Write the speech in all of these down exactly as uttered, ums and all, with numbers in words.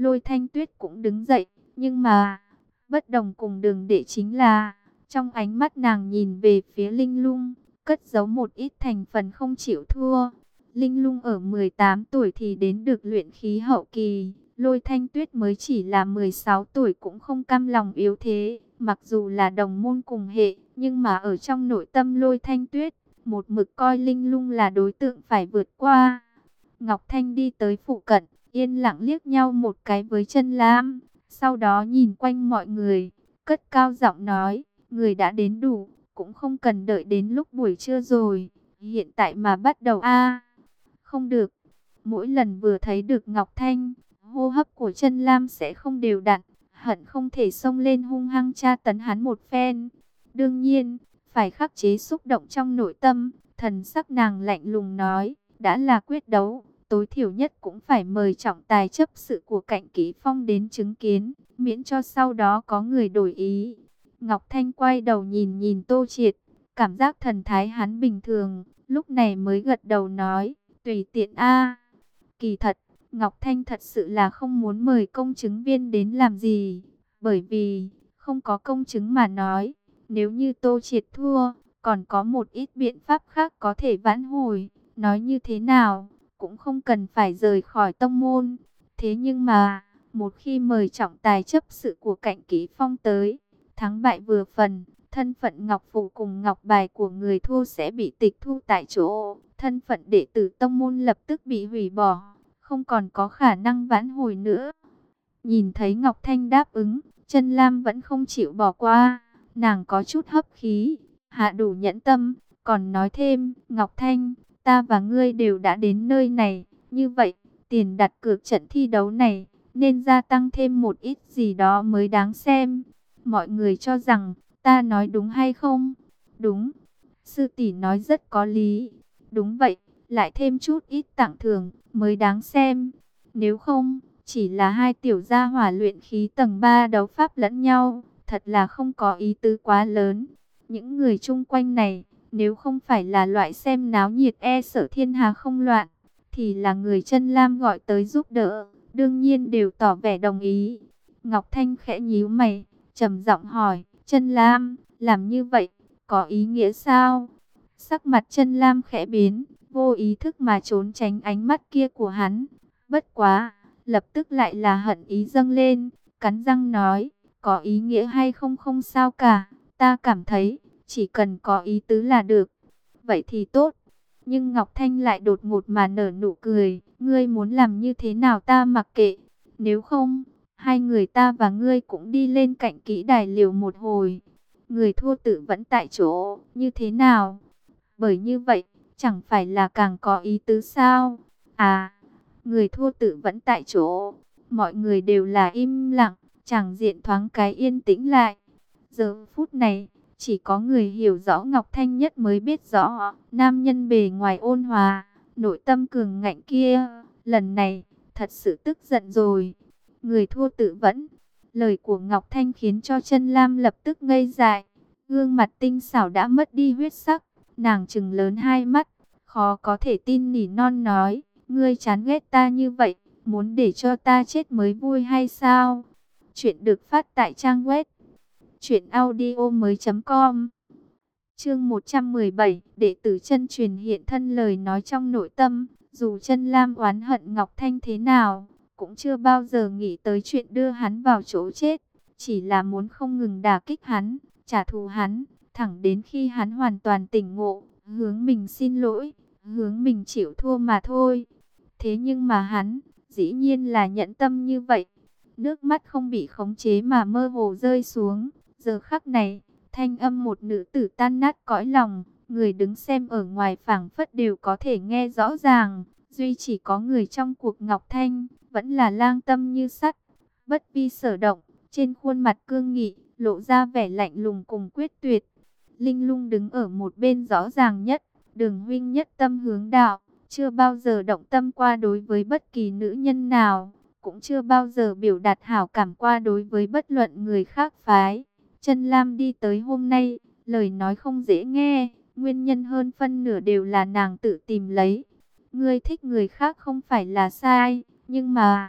Lôi Thanh Tuyết cũng đứng dậy, nhưng mà bất đồng cùng Đường Đệ chính là trong ánh mắt nàng nhìn về phía Linh Lung, cất giấu một ít thành phần không chịu thua. Linh Lung ở mười tám tuổi thì đến được luyện khí hậu kỳ, Lôi Thanh Tuyết mới chỉ là mười sáu tuổi cũng không cam lòng yếu thế. Mặc dù là đồng môn cùng hệ, nhưng mà ở trong nội tâm Lôi Thanh Tuyết, một mực coi Linh Lung là đối tượng phải vượt qua. Ngọc Thanh đi tới phụ cận, yên lặng liếc nhau một cái với Chân Lam, sau đó nhìn quanh mọi người, cất cao giọng nói, người đã đến đủ, cũng không cần đợi đến lúc buổi trưa rồi, hiện tại mà bắt đầu a. Không được, mỗi lần vừa thấy được Ngọc Thanh, hô hấp của Chân Lam sẽ không đều đặn, hận không thể xông lên hung hăng tra tấn hắn một phen. Đương nhiên, phải khắc chế xúc động trong nội tâm, thần sắc nàng lạnh lùng nói, đã là quyết đấu, tối thiểu nhất cũng phải mời trọng tài chấp sự của Cạnh Kỷ Phong đến chứng kiến, miễn cho sau đó có người đổi ý. Ngọc Thanh quay đầu nhìn nhìn Tô Triệt, cảm giác thần thái hắn bình thường, lúc này mới gật đầu nói, tùy tiện a. Kỳ thật, Ngọc Thanh thật sự là không muốn mời công chứng viên đến làm gì, bởi vì không có công chứng mà nói, nếu như Tô Triệt thua, còn có một ít biện pháp khác có thể vãn hồi, nói như thế nào, cũng không cần phải rời khỏi tông môn. Thế nhưng mà, một khi mời trọng tài chấp sự của Cạnh Kỷ Phong tới, thắng bại vừa phần, thân phận ngọc phù cùng ngọc bài của người thua sẽ bị tịch thu tại chỗ, thân phận đệ tử tông môn lập tức bị hủy bỏ, không còn có khả năng vãn hồi nữa. Nhìn thấy Ngọc Thanh đáp ứng, Chân Lam vẫn không chịu bỏ qua, nàng có chút hấp khí, hạ đủ nhẫn tâm, còn nói thêm, Ngọc Thanh, ta và ngươi đều đã đến nơi này, như vậy, tiền đặt cược trận thi đấu này, nên gia tăng thêm một ít gì đó mới đáng xem. Mọi người cho rằng, ta nói đúng hay không? Đúng. Sư tỷ nói rất có lý. Đúng vậy, lại thêm chút ít tặng thưởng, mới đáng xem. Nếu không, chỉ là hai tiểu gia hỏa luyện khí tầng ba đấu pháp lẫn nhau, thật là không có ý tứ quá lớn. Những người chung quanh này, nếu không phải là loại xem náo nhiệt e sợ thiên hà không loạn, thì là người Chân Lam gọi tới giúp đỡ, đương nhiên đều tỏ vẻ đồng ý. Ngọc Thanh khẽ nhíu mày, trầm giọng hỏi, Chân Lam, làm như vậy, có ý nghĩa sao? Sắc mặt Chân Lam khẽ biến, vô ý thức mà trốn tránh ánh mắt kia của hắn. Bất quá, lập tức lại là hận ý dâng lên, cắn răng nói, có ý nghĩa hay không không sao cả, ta cảm thấy, chỉ cần có ý tứ là được. Vậy thì tốt. Nhưng Ngọc Thanh lại đột ngột mà nở nụ cười, ngươi muốn làm như thế nào ta mặc kệ, nếu không, hai người ta và ngươi cũng đi lên Cạnh Kỹ đài liều một hồi. Người thua tự vẫn tại chỗ, như thế nào? Bởi như vậy, chẳng phải là càng có ý tứ sao? À, người thua tự vẫn tại chỗ, mọi người đều là im lặng, chẳng diện thoáng cái yên tĩnh lại. Giờ phút này, chỉ có người hiểu rõ Ngọc Thanh nhất mới biết rõ, nam nhân bề ngoài ôn hòa, nội tâm cường ngạnh kia, lần này, thật sự tức giận rồi. Người thua tự vẫn, lời của Ngọc Thanh khiến cho Chân Lam lập tức ngây dại, gương mặt tinh xảo đã mất đi huyết sắc, nàng trừng lớn hai mắt, khó có thể tin nỉ non nói, ngươi chán ghét ta như vậy, muốn để cho ta chết mới vui hay sao? Chuyện được phát tại trang web truyện audio mới chấm com. Chương một trăm mười bảy, đệ tử chân truyền hiện thân lời nói trong nội tâm, dù Chân Lam oán hận Ngọc Thanh thế nào, cũng chưa bao giờ nghĩ tới chuyện đưa hắn vào chỗ chết, chỉ là muốn không ngừng đả kích hắn, trả thù hắn, thẳng đến khi hắn hoàn toàn tỉnh ngộ, hướng mình xin lỗi, hướng mình chịu thua mà thôi. Thế nhưng mà hắn, dĩ nhiên là nhẫn tâm như vậy, nước mắt không bị khống chế mà mơ hồ rơi xuống. Giờ khắc này, thanh âm một nữ tử tan nát cõi lòng, người đứng xem ở ngoài phảng phất đều có thể nghe rõ ràng, duy chỉ có người trong cuộc Ngọc Thanh, vẫn là lang tâm như sắt, bất vi sở động, trên khuôn mặt cương nghị, lộ ra vẻ lạnh lùng cùng quyết tuyệt. Linh Lung đứng ở một bên rõ ràng nhất, Đường huynh nhất tâm hướng đạo, chưa bao giờ động tâm qua đối với bất kỳ nữ nhân nào, cũng chưa bao giờ biểu đạt hảo cảm qua đối với bất luận người khác phái. Chân Lam đi tới hôm nay, lời nói không dễ nghe, nguyên nhân hơn phân nửa đều là nàng tự tìm lấy. Ngươi thích người khác không phải là sai, nhưng mà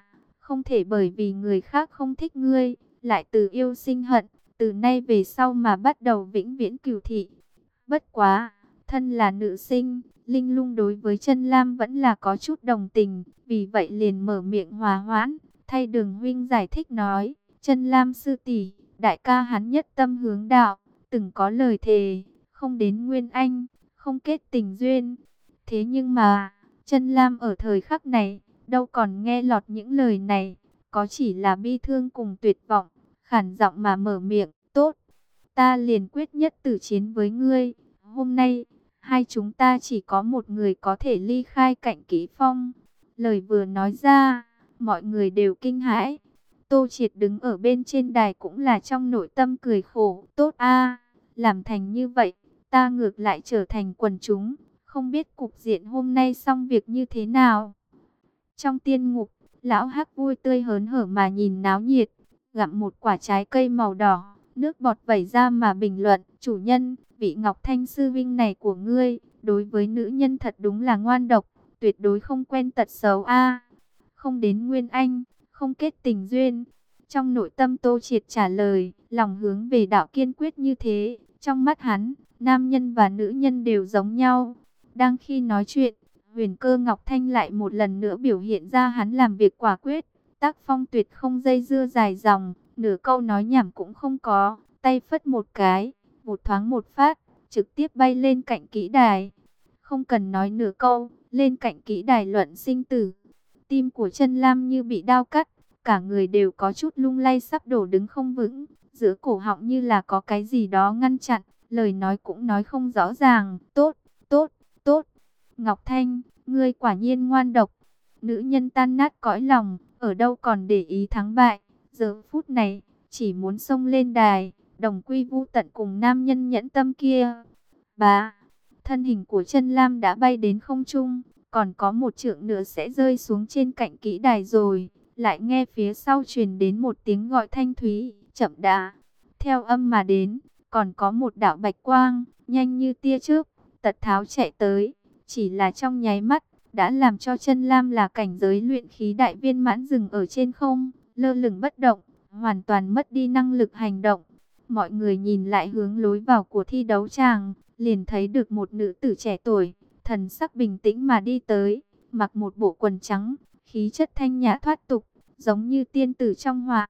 không thể bởi vì người khác không thích ngươi, lại từ yêu sinh hận, từ nay về sau mà bắt đầu vĩnh viễn cừu thị. Bất quá, thân là nữ sinh, Linh Lung đối với Chân Lam vẫn là có chút đồng tình, vì vậy liền mở miệng hòa hoãn, thay Đường huynh giải thích nói, Chân Lam sư tỷ, đại ca hắn nhất tâm hướng đạo, từng có lời thề, không đến Nguyên Anh, không kết tình duyên. Thế nhưng mà, Chân Lam ở thời khắc này, đâu còn nghe lọt những lời này, có chỉ là bi thương cùng tuyệt vọng, khản giọng mà mở miệng, tốt, ta liền quyết nhất tử chiến với ngươi. Hôm nay, hai chúng ta chỉ có một người có thể ly khai Cạnh Kỹ Phong. Lời vừa nói ra, mọi người đều kinh hãi. Tô Triệt đứng ở bên trên đài cũng là trong nội tâm cười khổ. Tốt a, làm thành như vậy, ta ngược lại trở thành quần chúng, không biết cục diện hôm nay xong việc như thế nào. Trong tiên ngục, lão Hắc vui tươi hớn hở mà nhìn náo nhiệt, gặm một quả trái cây màu đỏ, nước bọt vẩy ra mà bình luận, chủ nhân, vị Ngọc Thanh sư vinh này của ngươi, đối với nữ nhân thật đúng là ngoan độc, tuyệt đối không quen tật xấu a. Không đến Nguyên Anh, không kết tình duyên. Trong nội tâm Tô Triệt trả lời, lòng hướng về đạo kiên quyết như thế, trong mắt hắn, nam nhân và nữ nhân đều giống nhau. Đang khi nói chuyện, Huyền Cơ Ngọc Thanh lại một lần nữa biểu hiện ra hắn làm việc quả quyết, tác phong tuyệt không dây dưa dài dòng, nửa câu nói nhảm cũng không có, tay phất một cái, một thoáng một phát, trực tiếp bay lên Cạnh Kỹ đài. Không cần nói nửa câu, lên Cạnh Kỹ đài luận sinh tử. Tim của Chân Lam như bị đao cắt, cả người đều có chút lung lay sắp đổ đứng không vững, giữa cổ họng như là có cái gì đó ngăn chặn, lời nói cũng nói không rõ ràng. Tốt, tốt, tốt, Ngọc Thanh, ngươi quả nhiên ngoan độc. Nữ nhân tan nát cõi lòng, ở đâu còn để ý thắng bại, giờ phút này, chỉ muốn xông lên đài, đồng quy vu tận cùng nam nhân nhẫn tâm kia. Bá, thân hình của Chân Lam đã bay đến không trung, còn có một trượng nữa sẽ rơi xuống trên Cạnh Kỹ đài rồi. Lại nghe phía sau truyền đến một tiếng gọi thanh thúy, chậm đã. Theo âm mà đến, còn có một đạo bạch quang, nhanh như tia chớp, tật tháo chạy tới. Chỉ là trong nháy mắt, đã làm cho Chân Lam là cảnh giới luyện khí đại viên mãn dừng ở trên không, lơ lửng bất động, hoàn toàn mất đi năng lực hành động. Mọi người nhìn lại hướng lối vào của thi đấu tràng, liền thấy được một nữ tử trẻ tuổi, thần sắc bình tĩnh mà đi tới, mặc một bộ quần trắng, khí chất thanh nhã thoát tục, giống như tiên tử trong họa.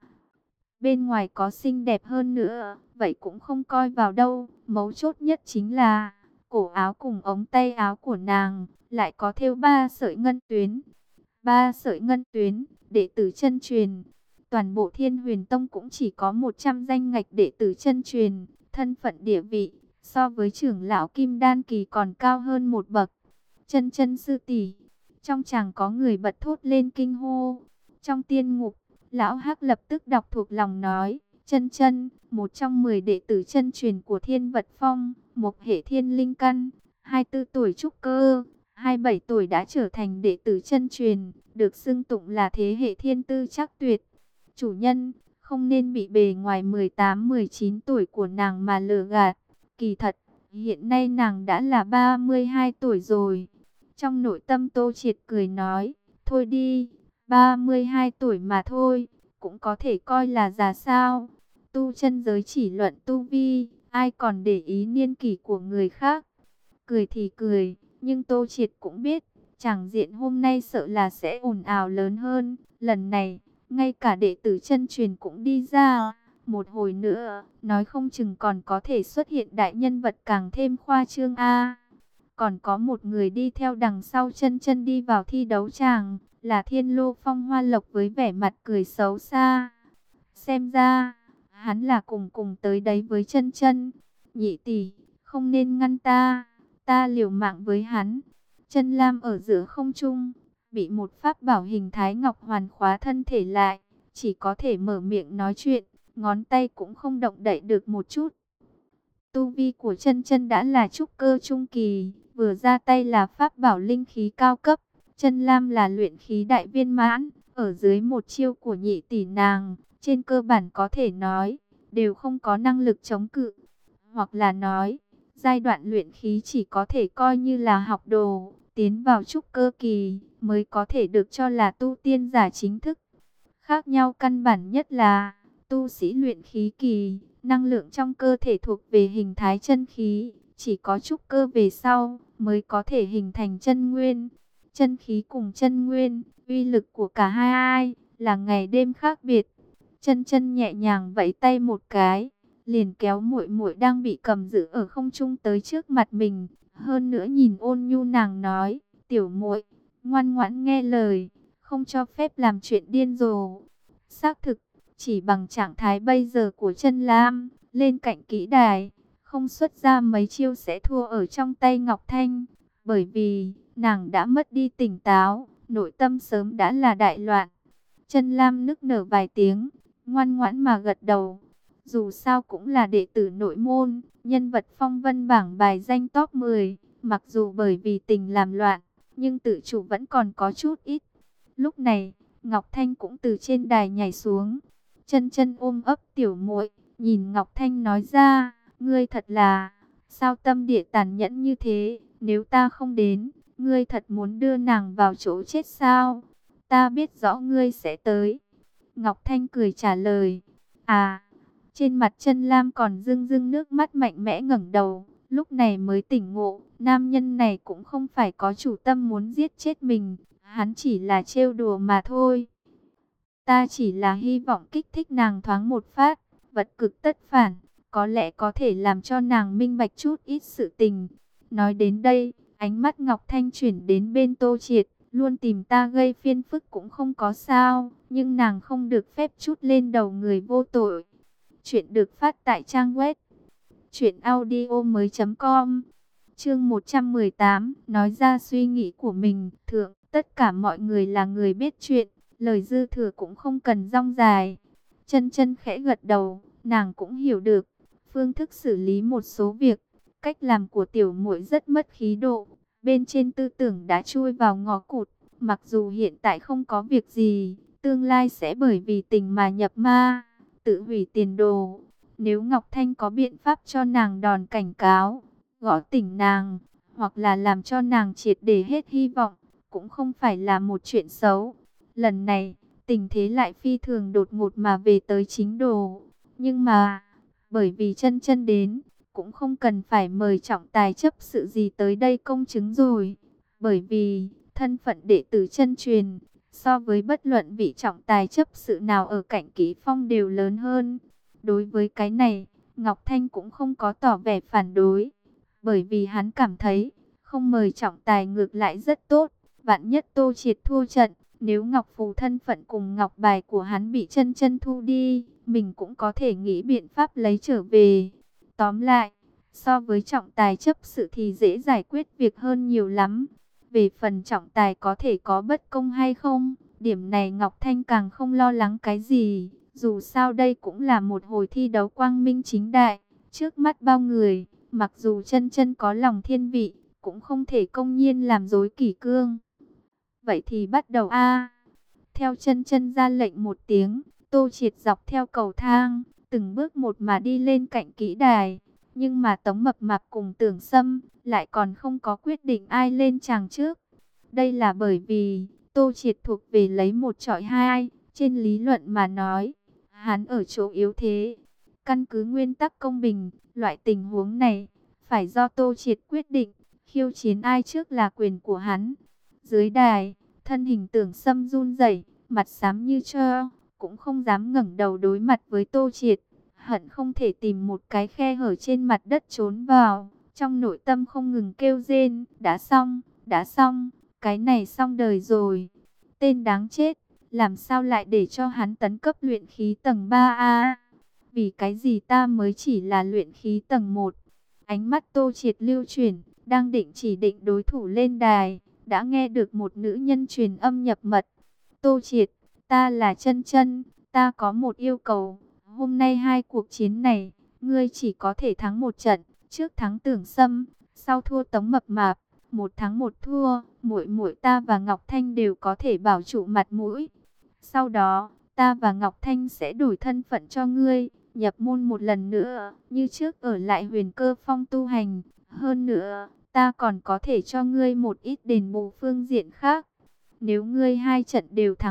Bên ngoài có xinh đẹp hơn nữa, vậy cũng không coi vào đâu, mấu chốt nhất chính là cổ áo cùng ống tay áo của nàng lại có thêu ba sợi ngân tuyến. Ba sợi ngân tuyến, đệ tử chân truyền. Toàn bộ Thiên Huyền Tông cũng chỉ có một trăm danh ngạch đệ tử chân truyền, thân phận địa vị so với trưởng lão Kim Đan kỳ còn cao hơn một bậc. Chân chân sư tỷ, trong chàng có người bật thốt lên kinh hô. Trong tiên ngục, lão Hắc lập tức đọc thuộc lòng nói, Chân chân, một trong mười đệ tử chân truyền của Thiên Vật Phong, một hệ thiên linh căn, hai mươi tư tuổi trúc cơ, hai mươi bảy tuổi đã trở thành đệ tử chân truyền, được xưng tụng là thế hệ thiên tư chắc tuyệt. Chủ nhân, không nên bị bề ngoài mười tám mười chín tuổi của nàng mà lừa gạt. Kỳ thật, hiện nay nàng đã là ba mươi hai tuổi rồi. Trong nội tâm Tô Triệt cười nói, thôi đi, ba mươi hai tuổi mà thôi, cũng có thể coi là già sao. Tu chân giới chỉ luận tu vi, ai còn để ý niên kỷ của người khác. Cười thì cười, nhưng Tô Triệt cũng biết, tràng diện hôm nay sợ là sẽ ồn ào lớn hơn. Lần này, ngay cả đệ tử chân truyền cũng đi ra. Một hồi nữa, nói không chừng còn có thể xuất hiện đại nhân vật càng thêm khoa trương a. Còn có một người đi theo đằng sau Chân chân đi vào thi đấu tràng, là Thiên Lô Phong Hoa Lộc với vẻ mặt cười xấu xa. Xem ra, hắn là cùng cùng tới đấy với Chân chân. Nhị tỷ, không nên ngăn ta, ta liều mạng với hắn. Chân Lam ở giữa không trung, bị một pháp bảo hình thái ngọc hoàn khóa thân thể lại, chỉ có thể mở miệng nói chuyện, ngón tay cũng không động đậy được một chút. Tu vi của Chân chân đã là trúc cơ trung kỳ, vừa ra tay là pháp bảo linh khí cao cấp. Chân Lam là luyện khí đại viên mãn, ở dưới một chiêu của nhị tỷ nàng, trên cơ bản có thể nói, đều không có năng lực chống cự. Hoặc là nói, giai đoạn luyện khí chỉ có thể coi như là học đồ, tiến vào trúc cơ kỳ, mới có thể được cho là tu tiên giả chính thức. Khác nhau căn bản nhất là, tu sĩ luyện khí kỳ, năng lượng trong cơ thể thuộc về hình thái chân khí, chỉ có trúc cơ về sau mới có thể hình thành chân nguyên. Chân khí cùng chân nguyên, uy lực của cả hai ai là ngày đêm khác biệt. Chân chân nhẹ nhàng vẫy tay một cái, liền kéo muội muội đang bị cầm giữ ở không trung tới trước mặt mình, hơn nữa nhìn ôn nhu nàng nói, "Tiểu muội, ngoan ngoãn nghe lời, không cho phép làm chuyện điên rồ." Xác thực, chỉ bằng trạng thái bây giờ của Chân Lam, lên cạnh kỹ đài, không xuất ra mấy chiêu sẽ thua ở trong tay Ngọc Thanh, bởi vì nàng đã mất đi tỉnh táo, nội tâm sớm đã là đại loạn. Chân Lam nức nở vài tiếng, ngoan ngoãn mà gật đầu. Dù sao cũng là đệ tử nội môn, nhân vật phong vân bảng bài danh top mười, mặc dù bởi vì tình làm loạn, nhưng tự chủ vẫn còn có chút ít. Lúc này, Ngọc Thanh cũng từ trên đài nhảy xuống, chân chân ôm ấp tiểu muội, nhìn Ngọc Thanh nói ra, ngươi thật là, sao tâm địa tàn nhẫn như thế, nếu ta không đến, ngươi thật muốn đưa nàng vào chỗ chết sao? Ta biết rõ ngươi sẽ tới. Ngọc Thanh cười trả lời, à, trên mặt Chân Lam còn rưng rưng nước mắt, mạnh mẽ ngẩng đầu, lúc này mới tỉnh ngộ, nam nhân này cũng không phải có chủ tâm muốn giết chết mình, hắn chỉ là trêu đùa mà thôi. Ta chỉ là hy vọng kích thích nàng thoáng một phát, vật cực tất phản, có lẽ có thể làm cho nàng minh bạch chút ít sự tình. Nói đến đây, ánh mắt Ngọc Thanh chuyển đến bên Tô Triệt, luôn tìm ta gây phiền phức cũng không có sao, nhưng nàng không được phép chút lên đầu người vô tội. Chuyện được phát tại trang web truyện audio mới chấm com. Chương một trăm mười tám, nói ra suy nghĩ của mình. Thượng, tất cả mọi người là người biết chuyện, lời dư thừa cũng không cần rong dài. Chân chân khẽ gật đầu, nàng cũng hiểu được phương thức xử lý một số việc. Cách làm của tiểu muội rất mất khí độ, bên trên tư tưởng đã chui vào ngõ cụt. Mặc dù hiện tại không có việc gì, tương lai sẽ bởi vì tình mà nhập ma, tự hủy tiền đồ. Nếu Ngọc Thanh có biện pháp cho nàng đòn cảnh cáo, gõ tỉnh nàng, hoặc là làm cho nàng triệt để hết hy vọng, cũng không phải là một chuyện xấu. Lần này, tình thế lại phi thường đột ngột mà về tới chính đồ. Nhưng mà, bởi vì chân chân đến, cũng không cần phải mời trọng tài chấp sự gì tới đây công chứng rồi. Bởi vì, thân phận đệ tử chân truyền, so với bất luận vị trọng tài chấp sự nào ở cạnh Kỷ Phong đều lớn hơn. Đối với cái này, Ngọc Thanh cũng không có tỏ vẻ phản đối. Bởi vì hắn cảm thấy, không mời trọng tài ngược lại rất tốt. Vạn nhất Tô Triệt thua trận, nếu Ngọc Phù thân phận cùng ngọc bài của hắn bị chân chân thu đi, mình cũng có thể nghĩ biện pháp lấy trở về. Tóm lại, so với trọng tài chấp sự thì dễ giải quyết việc hơn nhiều lắm. Về phần trọng tài có thể có bất công hay không, điểm này Ngọc Thanh càng không lo lắng cái gì. Dù sao đây cũng là một hồi thi đấu quang minh chính đại, trước mắt bao người, mặc dù chân chân có lòng thiên vị, cũng không thể công nhiên làm dối kỷ cương. Vậy thì bắt đầu a. Theo chân chân ra lệnh một tiếng, Tô Triệt dọc theo cầu thang, từng bước một mà đi lên cạnh kỹ đài. Nhưng mà Tống Mập Mạp cùng Tưởng Sâm lại còn không có quyết định ai lên tràng trước. Đây là bởi vì Tô Triệt thuộc về lấy một chọi hai, trên lý luận mà nói, hắn ở chỗ yếu thế. Căn cứ nguyên tắc công bình, loại tình huống này phải do Tô Triệt quyết định, khiêu chiến ai trước là quyền của hắn. Dưới đài, thân hình Tưởng Sâm run rẩy, mặt xám như tro, cũng không dám ngẩng đầu đối mặt với Tô Triệt, hận không thể tìm một cái khe hở trên mặt đất trốn vào, trong nội tâm không ngừng kêu rên, đã xong, đã xong, cái này xong đời rồi. Tên đáng chết, làm sao lại để cho hắn tấn cấp luyện khí tầng ba a? Vì cái gì ta mới chỉ là luyện khí tầng một? Ánh mắt Tô Triệt lưu chuyển, đang định chỉ định đối thủ lên đài, đã nghe được một nữ nhân truyền âm nhập mật. Tô Triệt, ta là Chân Chân, ta có một yêu cầu. Hôm nay hai cuộc chiến này, ngươi chỉ có thể thắng một trận, trước thắng Tưởng Sâm, sau thua Tống Mập Mạp, một thắng một thua, muội muội ta và Ngọc Thanh đều có thể bảo trụ mặt mũi. Sau đó, ta và Ngọc Thanh sẽ đổi thân phận cho ngươi, nhập môn một lần nữa, như trước ở lại Huyền Cơ Phong tu hành. Hơn nữa, ta còn có thể cho ngươi một ít đền bù phương diện khác. Nếu ngươi hai trận đều thắng,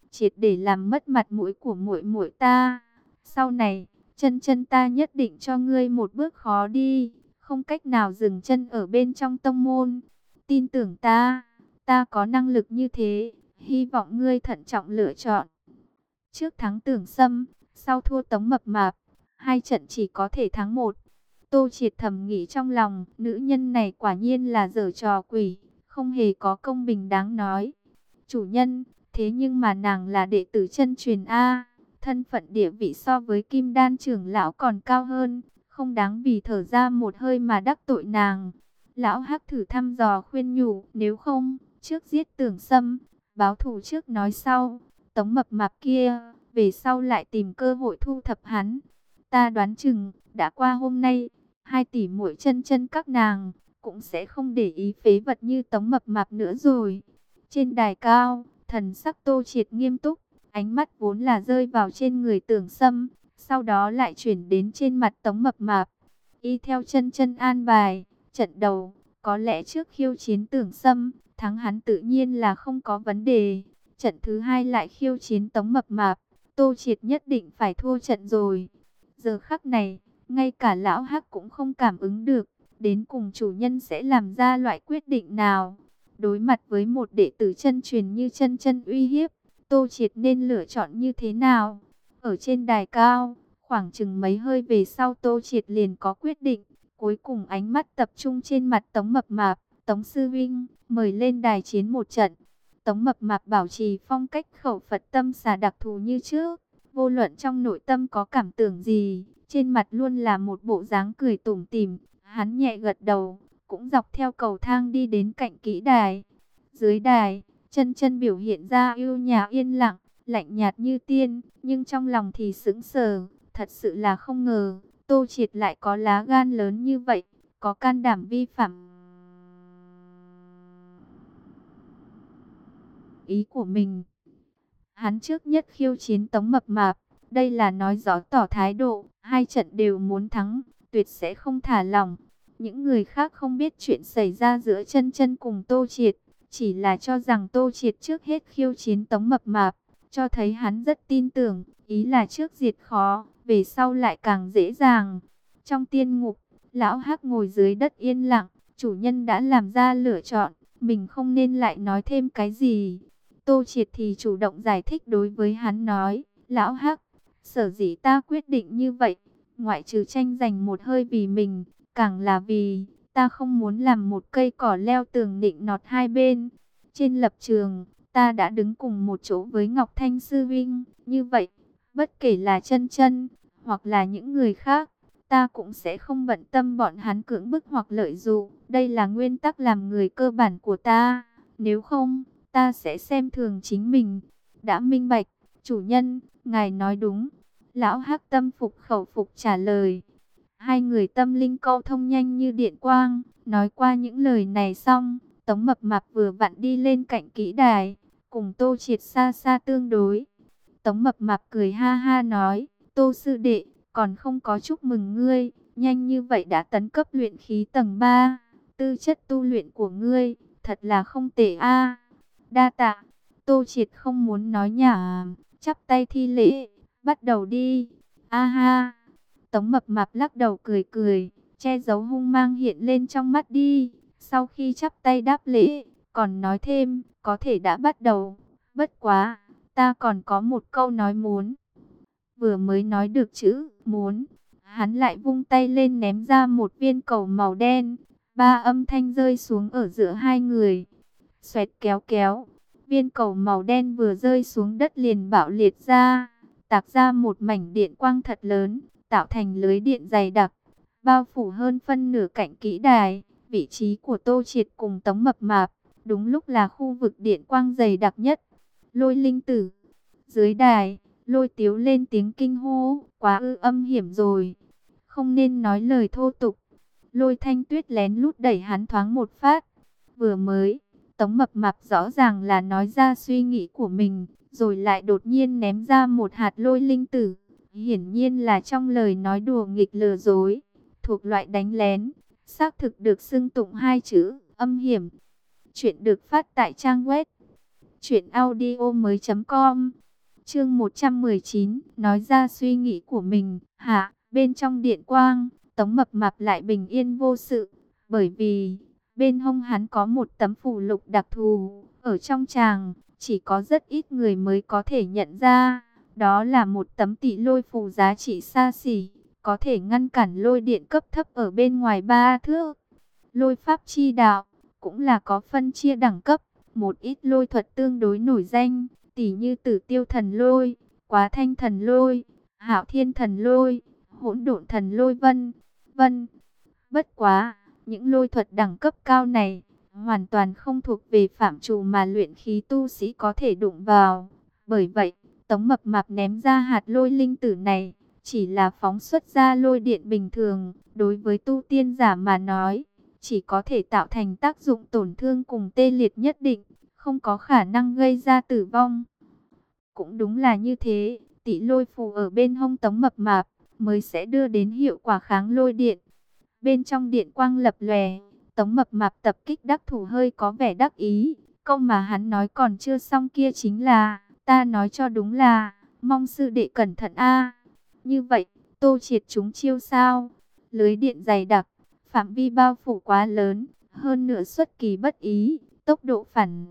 triệt để làm mất mặt mũi của muội muội ta. Sau này, chân chân ta nhất định cho ngươi một bước khó đi, không cách nào dừng chân ở bên trong tông môn. Tin tưởng ta, ta có năng lực như thế, hy vọng ngươi thận trọng lựa chọn. Trước thắng Tưởng Sâm, sau thua Tống Mập Mạp, hai trận chỉ có thể thắng một. Tô Triệt thầm nghĩ trong lòng, nữ nhân này quả nhiên là giở trò quỷ, không hề có công bình đáng nói. Chủ nhân, thế nhưng mà nàng là đệ tử chân truyền A, thân phận địa vị so với Kim Đan trưởng lão còn cao hơn, không đáng vì thở ra một hơi mà đắc tội nàng. Lão Hắc thử thăm dò khuyên nhủ, nếu không, trước giết Tưởng Sâm, báo thù trước nói sau. Tống Mập Mạp kia, về sau lại tìm cơ hội thu thập hắn. Ta đoán chừng, đã qua hôm nay, hai tỷ muội chân chân các nàng cũng sẽ không để ý phế vật như Tống Mập Mạp nữa rồi. Trên đài cao, thần sắc Tô Triệt nghiêm túc, ánh mắt vốn là rơi vào trên người Tưởng Sâm, sau đó lại chuyển đến trên mặt Tống Mập Mạp. Y theo chân chân an bài, trận đầu, có lẽ trước khiêu chiến Tưởng Sâm, thắng hắn tự nhiên là không có vấn đề. Trận thứ hai lại khiêu chiến Tống Mập Mạp, Tô Triệt nhất định phải thua trận rồi. Giờ khắc này, ngay cả lão Hắc cũng không cảm ứng được, đến cùng chủ nhân sẽ làm ra loại quyết định nào. Đối mặt với một đệ tử chân truyền như chân chân uy hiếp, Tô Triệt nên lựa chọn như thế nào? Ở trên đài cao, khoảng chừng mấy hơi về sau Tô Triệt liền có quyết định. Cuối cùng ánh mắt tập trung trên mặt Tống Mập Mạp. Tống sư vinh, mời lên đài chiến một trận. Tống Mập Mạp bảo trì phong cách khẩu Phật tâm xà đặc thù như trước. Vô luận trong nội tâm có cảm tưởng gì, trên mặt luôn là một bộ dáng cười tủm tỉm. Hắn nhẹ gật đầu, cũng dọc theo cầu thang đi đến cạnh kỹ đài. Dưới đài, chân chân biểu hiện ra yêu nhã yên lặng, lạnh nhạt như tiên, nhưng trong lòng thì sững sờ. Thật sự là không ngờ, Tô Triệt lại có lá gan lớn như vậy, có can đảm vi phạm ý của mình. Hắn trước nhất khiêu chiến Tống Mập Mạp, đây là nói rõ tỏ thái độ, hai trận đều muốn thắng, tuyệt sẽ không thả lỏng. Những người khác không biết chuyện xảy ra giữa chân chân cùng Tô Triệt, chỉ là cho rằng Tô Triệt trước hết khiêu chiến Tống Mập Mạp, cho thấy hắn rất tin tưởng, ý là trước diệt khó, về sau lại càng dễ dàng. Trong tiên ngục, lão Hắc ngồi dưới đất yên lặng, chủ nhân đã làm ra lựa chọn, mình không nên lại nói thêm cái gì. Tô Triệt thì chủ động giải thích đối với hắn nói, lão Hắc, sở dĩ ta quyết định như vậy, ngoại trừ tranh giành một hơi vì mình, càng là vì ta không muốn làm một cây cỏ leo tường nịnh nọt hai bên. Trên lập trường, ta đã đứng cùng một chỗ với Ngọc Thanh sư vinh, như vậy, bất kể là chân chân hoặc là những người khác, ta cũng sẽ không bận tâm bọn hắn cưỡng bức hoặc lợi dụng. Đây là nguyên tắc làm người cơ bản của ta. Nếu không, ta sẽ xem thường chính mình. Đã minh bạch, chủ nhân, ngài nói đúng. Lão Hắc tâm phục khẩu phục trả lời. Hai người tâm linh câu thông nhanh như điện quang. Nói qua những lời này xong, Tống Mập Mạp vừa vặn đi lên cạnh kỹ đài, cùng Tô Triệt xa xa tương đối. Tống Mập Mạp cười ha ha nói, Tô sư đệ, còn không có chúc mừng ngươi, nhanh như vậy đã tấn cấp luyện khí tầng ba. Tư chất tu luyện của ngươi, thật là không tệ a. Đa tạ. Tô Triệt không muốn nói nhảm, chắp tay thi lễ, bắt đầu đi. A ha. Tống Mập Mạp lắc đầu cười cười, che giấu hung mang hiện lên trong mắt đi. Sau khi chắp tay đáp lễ, còn nói thêm, có thể đã bắt đầu. Bất quá, ta còn có một câu nói muốn. Vừa mới nói được chữ muốn, hắn lại vung tay lên ném ra một viên cầu màu đen. Ba âm thanh rơi xuống ở giữa hai người. Xoẹt kéo kéo, viên cầu màu đen vừa rơi xuống đất liền bạo liệt ra, tạc ra một mảnh điện quang thật lớn, tạo thành lưới điện dày đặc, bao phủ hơn phân nửa cạnh kỹ đài. Vị trí của Tô Triệt cùng Tống Mập Mạp, đúng lúc là khu vực điện quang dày đặc nhất. Lôi linh tử. Dưới đài, Lôi Tiếu lên tiếng kinh hô, quá ư âm hiểm rồi. Không nên nói lời thô tục. Lôi Thanh Tuyết lén lút đẩy hắn thoáng một phát. Vừa mới, Tống Mập Mạp rõ ràng là nói ra suy nghĩ của mình, rồi lại đột nhiên ném ra một hạt lôi linh tử. Hiển nhiên là trong lời nói đùa nghịch lừa dối, thuộc loại đánh lén. Xác thực được xưng tụng hai chữ, âm hiểm. Chuyện được phát tại trang web truyện audio mới chấm com. Chương một trăm mười chín, nói ra suy nghĩ của mình. Hạ, bên trong điện quang, Tống Mập Mạp lại bình yên vô sự, bởi vì bên hông hắn có một tấm phù lục đặc thù, ở trong tràng chỉ có rất ít người mới có thể nhận ra. Đó là một tấm tị lôi phù giá trị xa xỉ, có thể ngăn cản lôi điện cấp thấp ở bên ngoài ba thước. Lôi pháp chi đạo cũng là có phân chia đẳng cấp, một ít lôi thuật tương đối nổi danh, tỉ như Tử Tiêu thần lôi, Quá Thanh thần lôi, Hạo Thiên thần lôi, Hỗn Độn thần lôi vân vân. Bất quá, những lôi thuật đẳng cấp cao này hoàn toàn không thuộc về phạm trù mà luyện khí tu sĩ có thể đụng vào. Bởi vậy, Tống Mập Mạp ném ra hạt lôi linh tử này chỉ là phóng xuất ra lôi điện bình thường, đối với tu tiên giả mà nói, chỉ có thể tạo thành tác dụng tổn thương cùng tê liệt nhất định, không có khả năng gây ra tử vong. Cũng đúng là như thế, tị lôi phù ở bên hông Tống Mập Mạp mới sẽ đưa đến hiệu quả kháng lôi điện. Bên trong điện quang lập lòe, Tống Mập Mạp tập kích đắc thủ hơi có vẻ đắc ý. Câu mà hắn nói còn chưa xong kia chính là, ta nói cho đúng là, mong sư đệ cẩn thận a. Như vậy, Tô Triệt trúng chiêu sao? Lưới điện dày đặc, phạm vi bao phủ quá lớn, hơn nữa xuất kỳ bất ý, tốc độ phản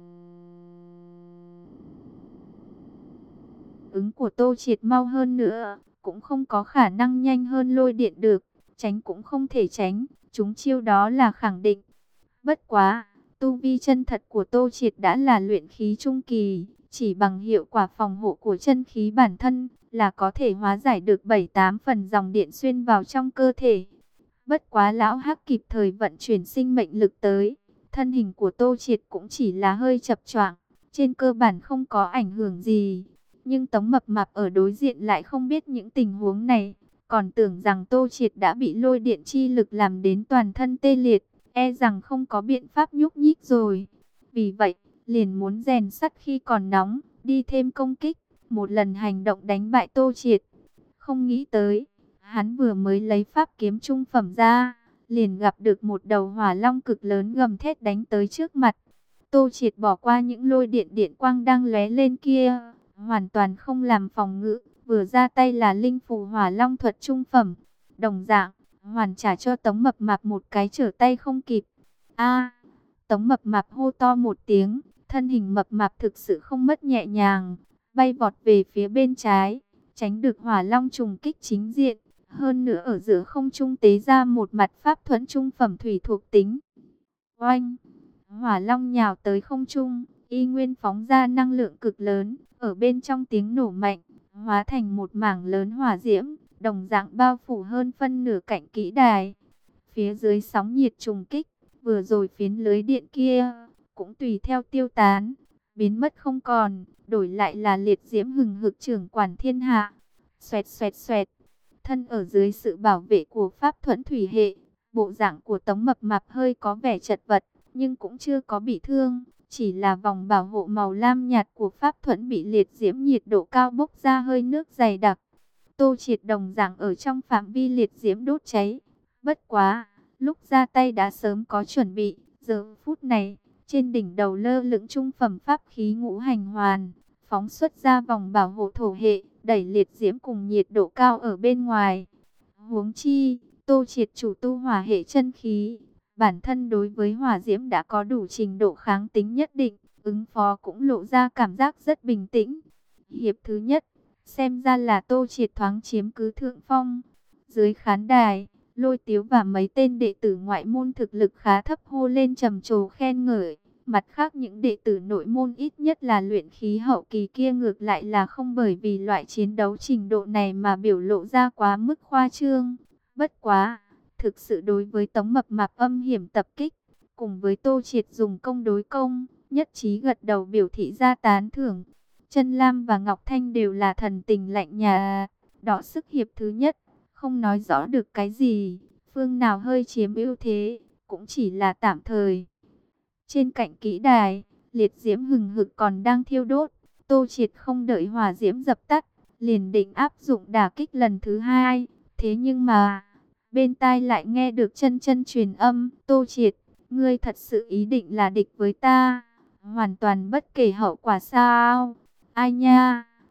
ứng của Tô Triệt mau hơn nữa, cũng không có khả năng nhanh hơn lôi điện được, tránh cũng không thể tránh, trúng chiêu đó là khẳng định. Bất quá, tu vi chân thật của Tô Triệt đã là luyện khí trung kỳ, chỉ bằng hiệu quả phòng hộ của chân khí bản thân là có thể hóa giải được bảy tám phần dòng điện xuyên vào trong cơ thể. Bất quá lão hắc kịp thời vận chuyển sinh mệnh lực tới, thân hình của Tô Triệt cũng chỉ là hơi chập choạng, trên cơ bản không có ảnh hưởng gì. Nhưng Tống Mập Mạp ở đối diện lại không biết những tình huống này, còn tưởng rằng Tô Triệt đã bị lôi điện chi lực làm đến toàn thân tê liệt, e rằng không có biện pháp nhúc nhích rồi. Vì vậy, liền muốn rèn sắt khi còn nóng, đi thêm công kích, một lần hành động đánh bại Tô Triệt. Không nghĩ tới, hắn vừa mới lấy pháp kiếm trung phẩm ra, liền gặp được một đầu hỏa long cực lớn gầm thét đánh tới trước mặt. Tô Triệt bỏ qua những lôi điện điện quang đang lóe lên kia, hoàn toàn không làm phòng ngự, vừa ra tay là linh phù hỏa long thuật trung phẩm. Đồng dạng, hoàn trả cho Tống Mập Mạp một cái trở tay không kịp. A! Tống Mập Mạp hô to một tiếng, thân hình mập mạp thực sự không mất nhẹ nhàng, bay vọt về phía bên trái, tránh được hỏa long trùng kích chính diện. Hơn nữa ở giữa không trung tế ra một mặt pháp thuẫn trung phẩm thủy thuộc tính. Oanh! Hỏa long nhào tới không trung, y nguyên phóng ra năng lượng cực lớn, ở bên trong tiếng nổ mạnh, hóa thành một mảng lớn hỏa diễm, đồng dạng bao phủ hơn phân nửa cạnh kỹ đài. Phía dưới sóng nhiệt trùng kích, vừa rồi phiến lưới điện kia, cũng tùy theo tiêu tán, biến mất không còn, đổi lại là liệt diễm hừng hực trưởng quản thiên hạ. Xoẹt xoẹt xoẹt, thân ở dưới sự bảo vệ của pháp thuẫn thủy hệ, bộ dạng của Tống Mập Mạp hơi có vẻ chật vật, nhưng cũng chưa có bị thương. Chỉ là vòng bảo hộ màu lam nhạt của pháp thuẫn bị liệt diễm nhiệt độ cao bốc ra hơi nước dày đặc. Tô Triệt đồng dạng ở trong phạm vi liệt diễm đốt cháy. Bất quá, lúc ra tay đã sớm có chuẩn bị. Giờ phút này, trên đỉnh đầu lơ lửng trung phẩm pháp khí ngũ hành hoàn, phóng xuất ra vòng bảo hộ thổ hệ, đẩy liệt diễm cùng nhiệt độ cao ở bên ngoài. Huống chi, Tô Triệt chủ tu hỏa hệ chân khí, bản thân đối với hỏa diễm đã có đủ trình độ kháng tính nhất định, ứng phó cũng lộ ra cảm giác rất bình tĩnh. Hiệp thứ nhất, xem ra là Tô Triệt thoáng chiếm cứ thượng phong. Dưới khán đài, Lôi Tiếu và mấy tên đệ tử ngoại môn thực lực khá thấp hô lên trầm trồ khen ngợi. Mặt khác những đệ tử nội môn ít nhất là luyện khí hậu kỳ kia ngược lại là không bởi vì loại chiến đấu trình độ này mà biểu lộ ra quá mức khoa trương. Bất quá, thực sự đối với Tống Mập Mạp âm hiểm tập kích, cùng với Tô Triệt dùng công đối công, nhất trí gật đầu biểu thị ra tán thưởng. Chân Lam và Ngọc Thanh đều là thần tình lạnh nhà, đọ sức hiệp thứ nhất, không nói rõ được cái gì, phương nào hơi chiếm ưu thế, cũng chỉ là tạm thời. Trên cạnh kỹ đài, liệt diễm hừng hực còn đang thiêu đốt, Tô Triệt không đợi hỏa diễm dập tắt, liền định áp dụng đả kích lần thứ hai, thế nhưng mà bên tai lại nghe được chân chân truyền âm, Tô Triệt, ngươi thật sự ý định là địch với ta, hoàn toàn bất kể hậu quả sao? Ai nha,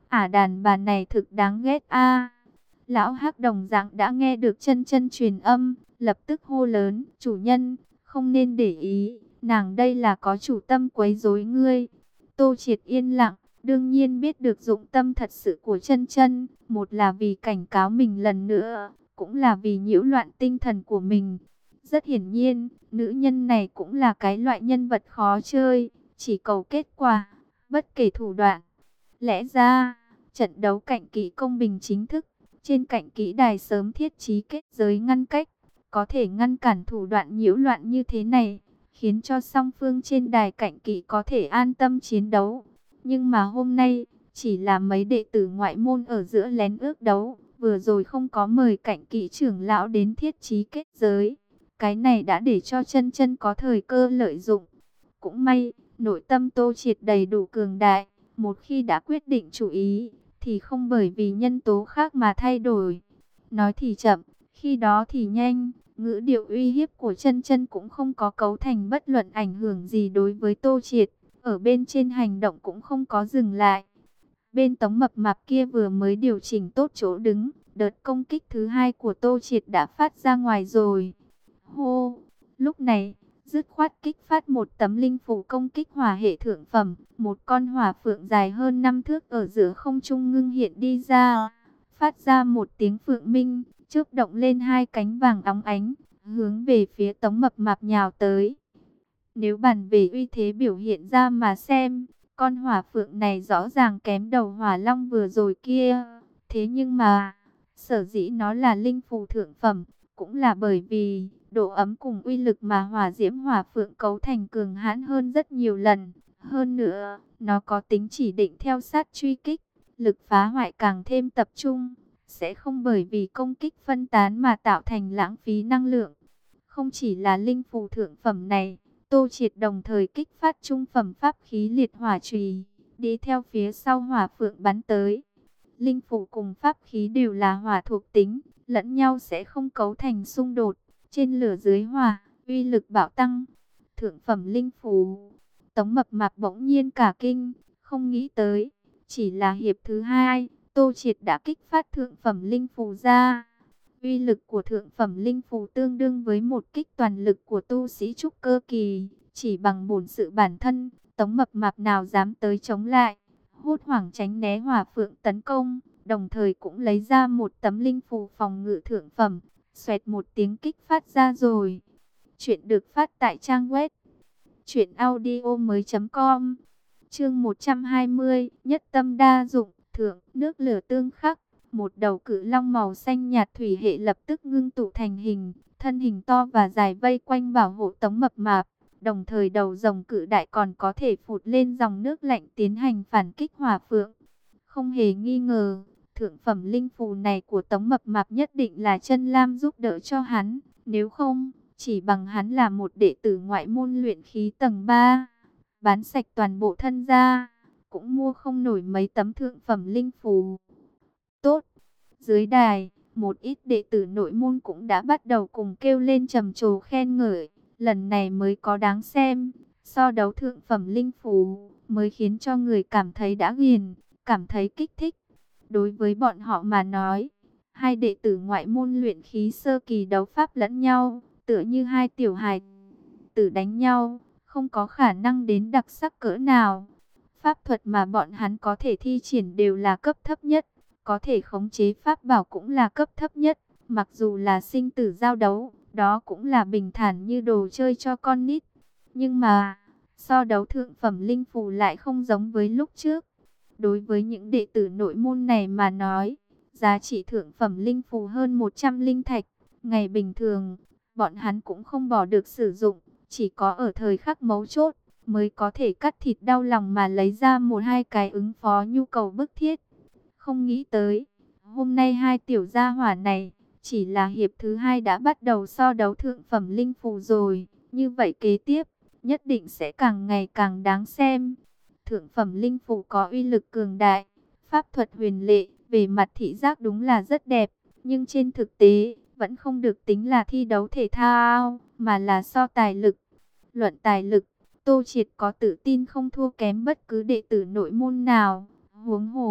Ả đàn bà này thực đáng ghét a. Lão Hắc đồng dạng đã nghe được chân chân truyền âm, lập tức hô lớn, chủ nhân, không nên để ý, nàng đây là có chủ tâm quấy rối ngươi. Tô Triệt yên lặng, đương nhiên biết được dụng tâm thật sự của chân chân, một là vì cảnh cáo mình lần nữa, cũng là vì nhiễu loạn tinh thần của mình. Rất hiển nhiên, nữ nhân này cũng là cái loại nhân vật khó chơi, chỉ cầu kết quả, bất kể thủ đoạn. Lẽ ra, trận đấu cạnh kỹ công bình chính thức, trên cạnh kỹ đài sớm thiết trí kết giới ngăn cách, có thể ngăn cản thủ đoạn nhiễu loạn như thế này, khiến cho song phương trên đài cạnh kỹ có thể an tâm chiến đấu. Nhưng mà hôm nay, chỉ là mấy đệ tử ngoại môn ở giữa lén ước đấu, vừa rồi không có mời cạnh kỹ trưởng lão đến thiết trí kết giới. Cái này đã để cho chân chân có thời cơ lợi dụng. Cũng may, nội tâm Tô Triệt đầy đủ cường đại, một khi đã quyết định chủ ý, thì không bởi vì nhân tố khác mà thay đổi. Nói thì chậm, khi đó thì nhanh, ngữ điệu uy hiếp của chân chân cũng không có cấu thành bất luận ảnh hưởng gì đối với Tô Triệt. Ở bên trên hành động cũng không có dừng lại. Bên Tống Mập Mạp kia vừa mới điều chỉnh tốt chỗ đứng, đợt công kích thứ hai của Tô Triệt đã phát ra ngoài rồi. Hô, lúc này, dứt khoát kích phát một tấm linh phủ công kích hỏa hệ thượng phẩm, một con hỏa phượng dài hơn năm thước ở giữa không trung ngưng hiện đi ra, phát ra một tiếng phượng minh, chớp động lên hai cánh vàng óng ánh, hướng về phía Tống Mập Mạp nhào tới. Nếu bàn về uy thế biểu hiện ra mà xem, con hỏa phượng này rõ ràng kém đầu hỏa long vừa rồi kia. Thế nhưng mà, sở dĩ nó là linh phù thượng phẩm, cũng là bởi vì độ ấm cùng uy lực mà hỏa diễm hỏa phượng cấu thành cường hãn hơn rất nhiều lần. Hơn nữa, nó có tính chỉ định theo sát truy kích, lực phá hoại càng thêm tập trung, sẽ không bởi vì công kích phân tán mà tạo thành lãng phí năng lượng. Không chỉ là linh phù thượng phẩm này, Tô Triệt đồng thời kích phát trung phẩm pháp khí liệt hỏa chùy, đi theo phía sau hỏa phượng bắn tới. Linh phù cùng pháp khí đều là hỏa thuộc tính, lẫn nhau sẽ không cấu thành xung đột. Trên lửa dưới hỏa, uy lực bạo tăng. Thượng phẩm linh phù. Tống Mập Mạp bỗng nhiên cả kinh, không nghĩ tới, chỉ là hiệp thứ hai, Tô Triệt đã kích phát thượng phẩm linh phù ra. Uy lực của thượng phẩm linh phù tương đương với một kích toàn lực của tu sĩ trúc cơ kỳ, chỉ bằng bổn sự bản thân, Tống Mập Mạp nào dám tới chống lại, hốt hoảng tránh né hỏa phượng tấn công, đồng thời cũng lấy ra một tấm linh phù phòng ngự thượng phẩm, xoẹt một tiếng kích phát ra rồi. Chuyện được phát tại trang web truyện audio mới chấm com. Chương một trăm hai mươi, nhất tâm đa dụng, thượng, nước lửa tương khắc. Một đầu cự long màu xanh nhạt thủy hệ lập tức ngưng tụ thành hình, thân hình to và dài vây quanh bảo hộ Tống Mập Mạp. Đồng thời đầu rồng cự đại còn có thể phụt lên dòng nước lạnh tiến hành phản kích hỏa phượng. Không hề nghi ngờ, thượng phẩm linh phù này của Tống Mập Mạp nhất định là chân lam giúp đỡ cho hắn. Nếu không, chỉ bằng hắn là một đệ tử ngoại môn luyện khí tầng ba, bán sạch toàn bộ thân gia, cũng mua không nổi mấy tấm thượng phẩm linh phù. Tốt, dưới đài, một ít đệ tử nội môn cũng đã bắt đầu cùng kêu lên trầm trồ khen ngợi, lần này mới có đáng xem, so đấu thượng phẩm linh phù, mới khiến cho người cảm thấy đã ghiền, cảm thấy kích thích. Đối với bọn họ mà nói, hai đệ tử ngoại môn luyện khí sơ kỳ đấu pháp lẫn nhau, tựa như hai tiểu hài tử đánh nhau, không có khả năng đến đặc sắc cỡ nào. Pháp thuật mà bọn hắn có thể thi triển đều là cấp thấp nhất, có thể khống chế pháp bảo cũng là cấp thấp nhất, mặc dù là sinh tử giao đấu, đó cũng là bình thản như đồ chơi cho con nít. Nhưng mà, so đấu thượng phẩm linh phù lại không giống với lúc trước. Đối với những đệ tử nội môn này mà nói, giá trị thượng phẩm linh phù hơn một trăm linh thạch, ngày bình thường, bọn hắn cũng không bỏ được sử dụng, chỉ có ở thời khắc mấu chốt, mới có thể cắt thịt đau lòng mà lấy ra một hai cái ứng phó nhu cầu bức thiết. Không nghĩ tới, hôm nay hai tiểu gia hỏa này, chỉ là hiệp thứ hai đã bắt đầu so đấu thượng phẩm linh phù rồi, như vậy kế tiếp, nhất định sẽ càng ngày càng đáng xem. Thượng phẩm linh phù có uy lực cường đại, pháp thuật huyền lệ, về mặt thị giác đúng là rất đẹp, nhưng trên thực tế, vẫn không được tính là thi đấu thể thao, mà là so tài lực. Luận tài lực, Tô Triệt có tự tin không thua kém bất cứ đệ tử nội môn nào. Huống hồ,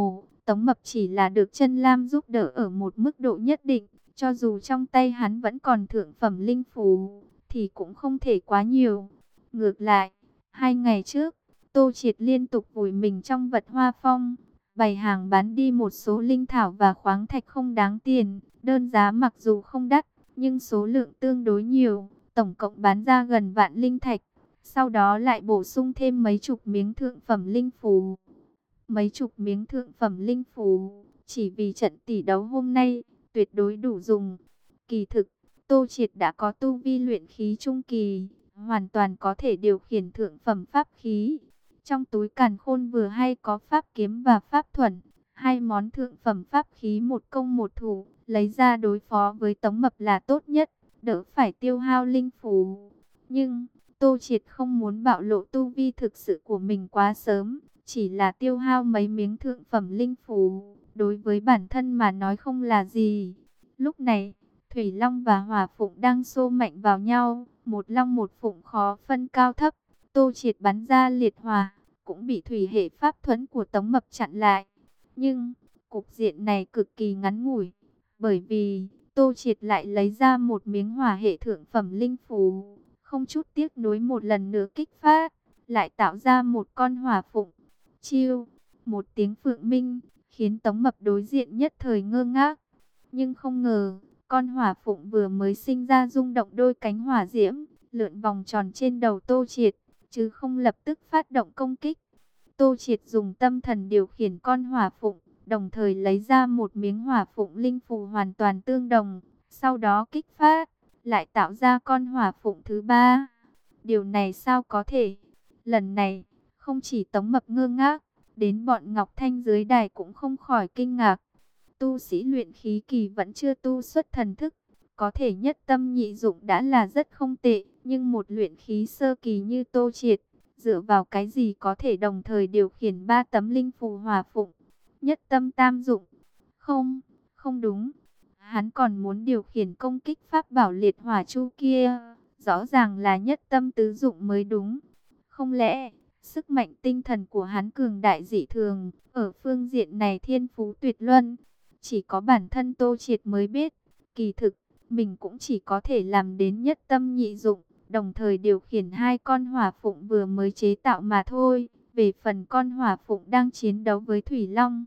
Tống Mập chỉ là được Chân Lam giúp đỡ ở một mức độ nhất định, cho dù trong tay hắn vẫn còn thượng phẩm linh phù, thì cũng không thể quá nhiều. Ngược lại, hai ngày trước, Tô Triệt liên tục vùi mình trong vật hoa phong, bày hàng bán đi một số linh thảo và khoáng thạch không đáng tiền, đơn giá mặc dù không đắt, nhưng số lượng tương đối nhiều, tổng cộng bán ra gần vạn linh thạch. Sau đó lại bổ sung thêm mấy chục miếng thượng phẩm linh phù. Mấy chục miếng thượng phẩm linh phù, chỉ vì trận tỷ đấu hôm nay, tuyệt đối đủ dùng. Kỳ thực, Tô Triệt đã có tu vi luyện khí trung kỳ, hoàn toàn có thể điều khiển thượng phẩm pháp khí. Trong túi càn khôn vừa hay có pháp kiếm và pháp thuẫn, hai món thượng phẩm pháp khí một công một thủ, lấy ra đối phó với Tống Mập là tốt nhất, đỡ phải tiêu hao linh phù. Nhưng, Tô Triệt không muốn bạo lộ tu vi thực sự của mình quá sớm, chỉ là tiêu hao mấy miếng thượng phẩm linh phù, đối với bản thân mà nói không là gì. Lúc này, Thủy Long và Hỏa Phụng đang xô mạnh vào nhau, một long một phụng khó phân cao thấp. Tô Triệt bắn ra liệt hỏa, cũng bị thủy hệ pháp thuẫn của Tống Mập chặn lại. Nhưng, cục diện này cực kỳ ngắn ngủi, bởi vì Tô Triệt lại lấy ra một miếng hỏa hệ thượng phẩm linh phù, không chút tiếc nuối một lần nữa kích phát, lại tạo ra một con hỏa phụng. Chiêu, một tiếng phượng minh, khiến Tống Mập đối diện nhất thời ngơ ngác. Nhưng không ngờ, con hỏa phụng vừa mới sinh ra rung động đôi cánh hỏa diễm, lượn vòng tròn trên đầu Tô Triệt, chứ không lập tức phát động công kích. Tô Triệt dùng tâm thần điều khiển con hỏa phụng, đồng thời lấy ra một miếng hỏa phụng linh phù hoàn toàn tương đồng, sau đó kích phát, lại tạo ra con hỏa phụng thứ ba. Điều này sao có thể? Lần này, không chỉ Tống Mập ngơ ngác, đến bọn Ngọc Thanh dưới đài cũng không khỏi kinh ngạc. Tu sĩ luyện khí kỳ vẫn chưa tu xuất thần thức, có thể nhất tâm nhị dụng đã là rất không tệ, nhưng một luyện khí sơ kỳ như Tô Triệt, dựa vào cái gì có thể đồng thời điều khiển ba tấm linh phù hỏa phụng, nhất tâm tam dụng? Không, không đúng. Hắn còn muốn điều khiển công kích pháp bảo liệt hỏa chu kia, rõ ràng là nhất tâm tứ dụng mới đúng. Không lẽ, sức mạnh tinh thần của hắn cường đại dị thường, ở phương diện này thiên phú tuyệt luân? Chỉ có bản thân Tô Triệt mới biết, kỳ thực, mình cũng chỉ có thể làm đến nhất tâm nhị dụng, đồng thời điều khiển hai con hỏa phụng vừa mới chế tạo mà thôi. Về phần con hỏa phụng đang chiến đấu với Thủy Long.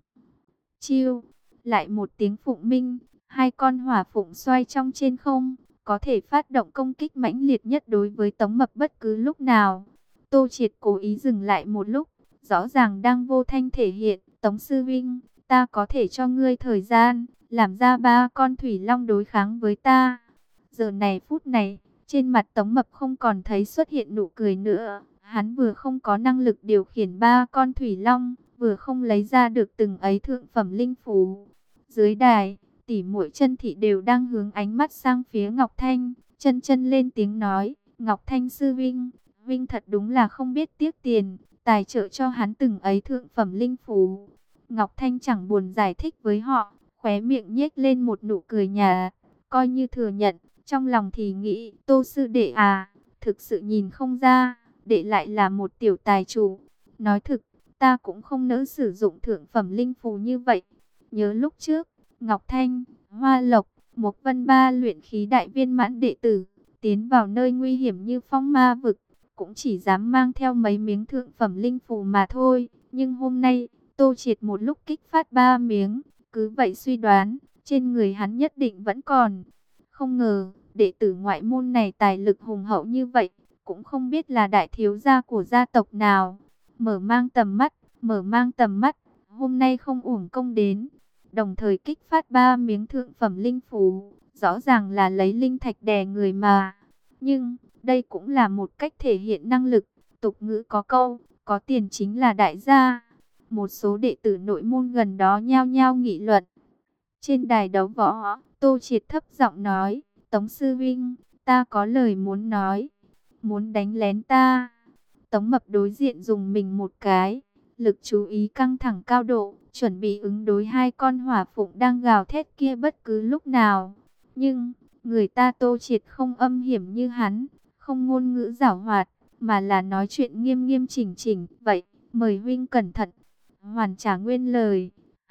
Chiêu, lại một tiếng phụng minh, hai con hỏa phụng xoay trong trên không, có thể phát động công kích mãnh liệt nhất đối với Tống Mập bất cứ lúc nào. Tô Triệt cố ý dừng lại một lúc, rõ ràng đang vô thanh thể hiện, Tống sư vinh, ta có thể cho ngươi thời gian, làm ra ba con Thủy Long đối kháng với ta. Giờ này phút này, trên mặt Tống Mập không còn thấy xuất hiện nụ cười nữa. Hắn vừa không có năng lực điều khiển ba con Thủy Long, vừa không lấy ra được từng ấy thượng phẩm linh phù. Dưới đài, tỷ muội Chân Thị đều đang hướng ánh mắt sang phía Ngọc Thanh. Chân Chân lên tiếng nói, Ngọc Thanh sư vinh, vinh thật đúng là không biết tiếc tiền, tài trợ cho hắn từng ấy thượng phẩm linh phù. Ngọc Thanh chẳng buồn giải thích với họ, khóe miệng nhếch lên một nụ cười nhạt, coi như thừa nhận, trong lòng thì nghĩ, Tô sư đệ à, thực sự nhìn không ra, đệ lại là một tiểu tài chủ. Nói thực, ta cũng không nỡ sử dụng thượng phẩm linh phù như vậy. Nhớ lúc trước, Ngọc Thanh, Hoa Lộc, Mộc Vân ba luyện khí đại viên mãn đệ tử, tiến vào nơi nguy hiểm như phong ma vực, cũng chỉ dám mang theo mấy miếng thượng phẩm linh phù mà thôi. Nhưng hôm nay, Tô Triệt một lúc kích phát ba miếng, cứ vậy suy đoán, trên người hắn nhất định vẫn còn. Không ngờ, đệ tử ngoại môn này tài lực hùng hậu như vậy, cũng không biết là đại thiếu gia của gia tộc nào. Mở mang tầm mắt, mở mang tầm mắt, hôm nay không uổng công đến. Đồng thời kích phát ba miếng thượng phẩm linh phù, rõ ràng là lấy linh thạch đè người mà. Nhưng, đây cũng là một cách thể hiện năng lực. Tục ngữ có câu, có tiền chính là đại gia. Một số đệ tử nội môn gần đó nhao nhao nghị luận. Trên đài đấu võ, Tô Triệt thấp giọng nói, Tống sư vinh, ta có lời muốn nói. Muốn đánh lén ta? Tống Mập đối diện dùng mình một cái, lực chú ý căng thẳng cao độ, chuẩn bị ứng đối hai con hỏa phụng đang gào thét kia bất cứ lúc nào. Nhưng, người ta Tô Triệt không âm hiểm như hắn, không ngôn ngữ giảo hoạt, mà là nói chuyện nghiêm nghiêm chỉnh chỉnh. Vậy, mời huynh cẩn thận. Hoàn trả nguyên lời,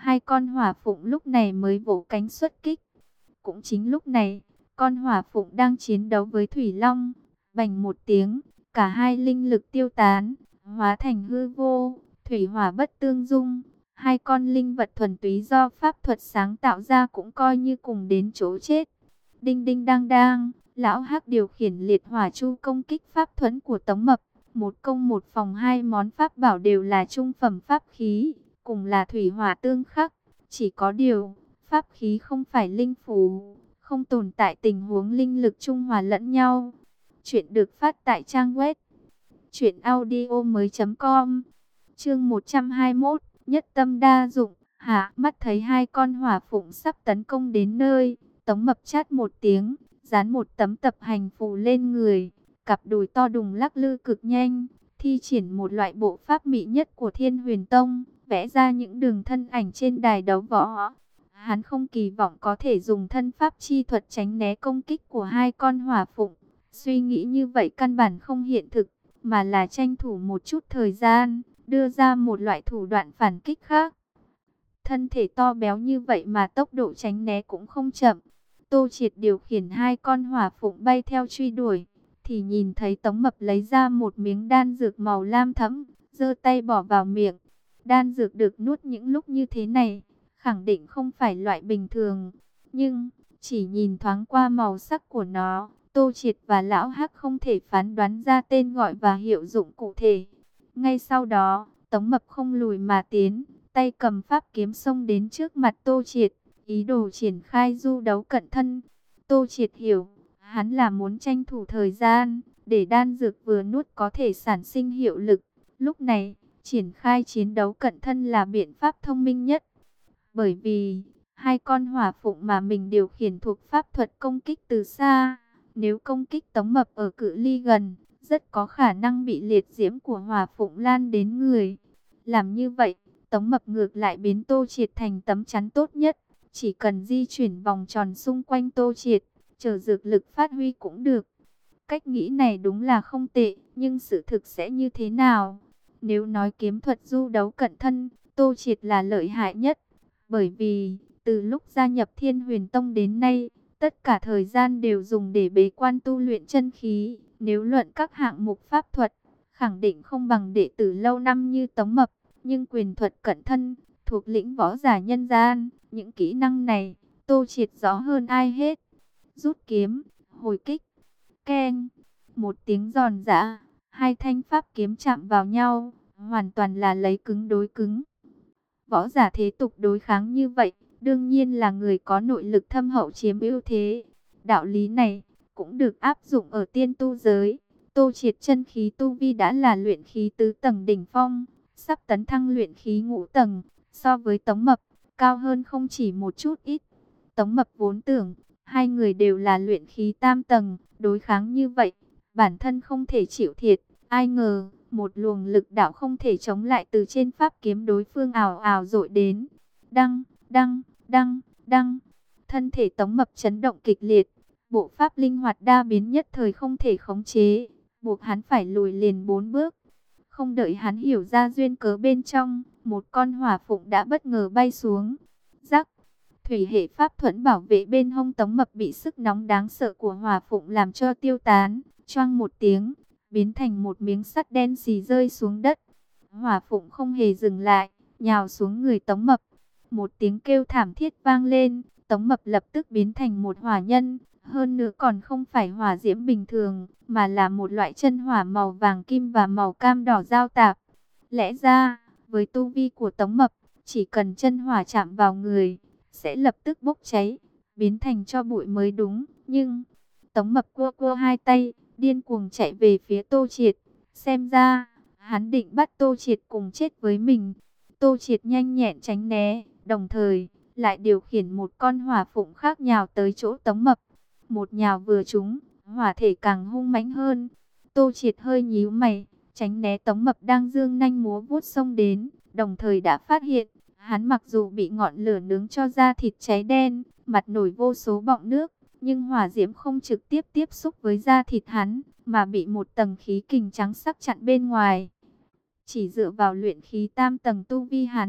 Hai con hỏa phụng lúc này mới vỗ cánh xuất kích. Cũng chính lúc này, con hỏa phụng đang chiến đấu với Thủy Long. Bành một tiếng, cả hai linh lực tiêu tán, hóa thành hư vô, thủy hỏa bất tương dung. Hai con linh vật thuần túy do pháp thuật sáng tạo ra cũng coi như cùng đến chỗ chết. Đinh đinh đang đang, lão Hắc điều khiển liệt hỏa chu công kích pháp thuẫn của Tống Mập. Một công một phòng, hai món pháp bảo đều là trung phẩm pháp khí, cùng là thủy hỏa tương khắc. Chỉ có điều, pháp khí không phải linh phù, không tồn tại tình huống linh lực trung hòa lẫn nhau. Chuyện được phát tại trang web truyện audio mới chấm com. Chương một trăm hai mươi mốt, nhất tâm đa dụng. Hạ mắt thấy hai con hỏa phụng sắp tấn công đến nơi, Tống Mập chát một tiếng, dán một tấm tập hành phù lên người, cặp đùi to đùng lắc lư cực nhanh, thi triển một loại bộ pháp mỹ nhất của Thiên Huyền Tông, vẽ ra những đường thân ảnh trên đài đấu võ. Hắn không kỳ vọng có thể dùng thân pháp chi thuật tránh né công kích của hai con hỏa phụng. Suy nghĩ như vậy căn bản không hiện thực, mà là tranh thủ một chút thời gian, đưa ra một loại thủ đoạn phản kích khác. Thân thể to béo như vậy mà tốc độ tránh né cũng không chậm. Tô Triệt điều khiển hai con hỏa phụng bay theo truy đuổi, thì nhìn thấy Tống Mập lấy ra một miếng đan dược màu lam thẫm, giơ tay bỏ vào miệng. Đan dược được nuốt những lúc như thế này, khẳng định không phải loại bình thường. Nhưng, chỉ nhìn thoáng qua màu sắc của nó, Tô Triệt và Lão Hắc không thể phán đoán ra tên gọi và hiệu dụng cụ thể. Ngay sau đó, Tống Mập không lùi mà tiến, tay cầm pháp kiếm xông đến trước mặt Tô Triệt, ý đồ triển khai du đấu cận thân. Tô Triệt hiểu, hắn là muốn tranh thủ thời gian, để đan dược vừa nuốt có thể sản sinh hiệu lực. Lúc này, triển khai chiến đấu cận thân là biện pháp thông minh nhất. Bởi vì, hai con hỏa phụng mà mình điều khiển thuộc pháp thuật công kích từ xa. Nếu công kích Tống Mập ở cự ly gần, rất có khả năng bị liệt diễm của hỏa phụng lan đến người. Làm như vậy, Tống Mập ngược lại biến Tô Triệt thành tấm chắn tốt nhất. Chỉ cần di chuyển vòng tròn xung quanh Tô Triệt, chờ dược lực phát huy cũng được. Cách nghĩ này đúng là không tệ, nhưng sự thực sẽ như thế nào? Nếu nói kiếm thuật du đấu cận thân, Tô Triệt là lợi hại nhất. Bởi vì, từ lúc gia nhập Thiên Huyền Tông đến nay, tất cả thời gian đều dùng để bế quan tu luyện chân khí. Nếu luận các hạng mục pháp thuật, khẳng định không bằng đệ tử lâu năm như Tống Mập. Nhưng quyền thuật cận thân, thuộc lĩnh võ giả nhân gian, những kỹ năng này, Tô Triệt rõ hơn ai hết. Rút kiếm, hồi kích, keng, một tiếng giòn giã, hai thanh pháp kiếm chạm vào nhau, hoàn toàn là lấy cứng đối cứng. Võ giả thế tục đối kháng như vậy, đương nhiên là người có nội lực thâm hậu chiếm ưu thế. Đạo lý này cũng được áp dụng ở tiên tu giới. Tô Triệt chân khí tu vi đã là luyện khí tứ tầng đỉnh phong, sắp tấn thăng luyện khí ngũ tầng, so với Tống Mập, cao hơn không chỉ một chút ít. Tống Mập vốn tưởng, hai người đều là luyện khí tam tầng, đối kháng như vậy, bản thân không thể chịu thiệt. Ai ngờ, một luồng lực đạo không thể chống lại từ trên pháp kiếm đối phương ào ào dội đến. Đăng, đăng, đăng, đăng. Thân thể Tống Mập chấn động kịch liệt, bộ pháp linh hoạt đa biến nhất thời không thể khống chế, buộc hắn phải lùi liền bốn bước. Không đợi hắn hiểu ra duyên cớ bên trong, một con hỏa phụng đã bất ngờ bay xuống. Rắc, thủy hệ pháp thuẫn bảo vệ bên hông Tống Mập bị sức nóng đáng sợ của hỏa phụng làm cho tiêu tán, choang một tiếng, biến thành một miếng sắt đen xì rơi xuống đất. Hỏa phụng không hề dừng lại, nhào xuống người Tống Mập. Một tiếng kêu thảm thiết vang lên, Tống Mập lập tức biến thành một hỏa nhân. Hơn nữa còn không phải hỏa diễm bình thường, mà là một loại chân hỏa màu vàng kim và màu cam đỏ giao tạp. Lẽ ra, với tu vi của Tống Mập, chỉ cần chân hỏa chạm vào người, sẽ lập tức bốc cháy, biến thành tro bụi mới đúng. Nhưng, Tống Mập cua cua hai tay, điên cuồng chạy về phía Tô Triệt. Xem ra, hắn định bắt Tô Triệt cùng chết với mình. Tô Triệt nhanh nhẹn tránh né, đồng thời, lại điều khiển một con hỏa phụng khác nhào tới chỗ Tống Mập. Một nhào vừa trúng, hỏa thể càng hung mãnh hơn. Tô Triệt hơi nhíu mày, tránh né Tống Mập đang dương nanh múa vuốt xông đến, đồng thời đã phát hiện, hắn mặc dù bị ngọn lửa nướng cho da thịt cháy đen, mặt nổi vô số bọng nước, nhưng hỏa diễm không trực tiếp tiếp xúc với da thịt hắn, mà bị một tầng khí kình trắng sắc chặn bên ngoài. Chỉ dựa vào luyện khí tam tầng tu vi hắn,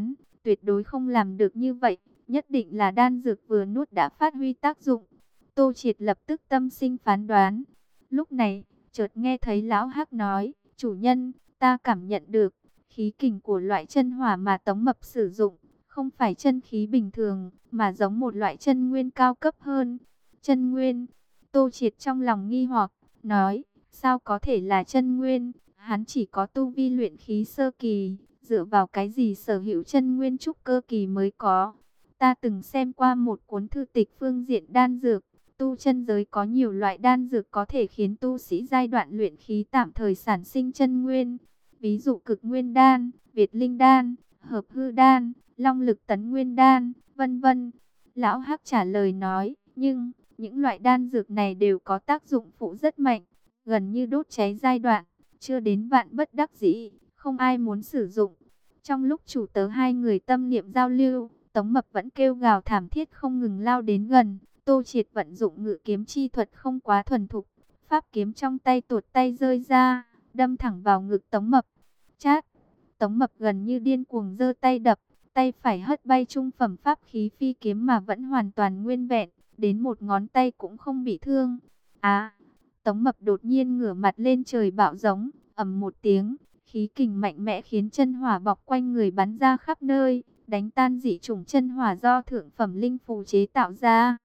tuyệt đối không làm được như vậy, nhất định là đan dược vừa nuốt đã phát huy tác dụng. Tô Triệt lập tức tâm sinh phán đoán. Lúc này, chợt nghe thấy lão Hắc nói, chủ nhân, ta cảm nhận được, khí kình của loại chân hỏa mà Tống Mập sử dụng, không phải chân khí bình thường, mà giống một loại chân nguyên cao cấp hơn. Chân nguyên, Tô Triệt trong lòng nghi hoặc, nói, sao có thể là chân nguyên, hắn chỉ có tu vi luyện khí sơ kỳ, dựa vào cái gì sở hữu chân nguyên trúc cơ kỳ mới có. Ta từng xem qua một cuốn thư tịch phương diện đan dược, tu chân giới có nhiều loại đan dược có thể khiến tu sĩ giai đoạn luyện khí tạm thời sản sinh chân nguyên. Ví dụ cực nguyên đan, Việt linh đan, hợp hư đan, long lực tấn nguyên đan, vân vân. Lão Hắc trả lời nói, nhưng những loại đan dược này đều có tác dụng phụ rất mạnh, gần như đốt cháy giai đoạn, chưa đến vạn bất đắc dĩ, không ai muốn sử dụng. Trong lúc chủ tớ hai người tâm niệm giao lưu, Tống Mập vẫn kêu gào thảm thiết không ngừng lao đến gần. Tô Triệt vận dụng ngự kiếm chi thuật không quá thuần thục, pháp kiếm trong tay tuột tay rơi ra, đâm thẳng vào ngực Tống Mập. Chát! Tống Mập gần như điên cuồng giơ tay đập, tay phải hất bay trung phẩm pháp khí phi kiếm mà vẫn hoàn toàn nguyên vẹn, đến một ngón tay cũng không bị thương. Á! Tống Mập đột nhiên ngửa mặt lên trời bạo giống, ầm một tiếng, khí kình mạnh mẽ khiến chân hỏa bọc quanh người bắn ra khắp nơi, đánh tan dị chủng chân hỏa do thượng phẩm linh phù chế tạo ra.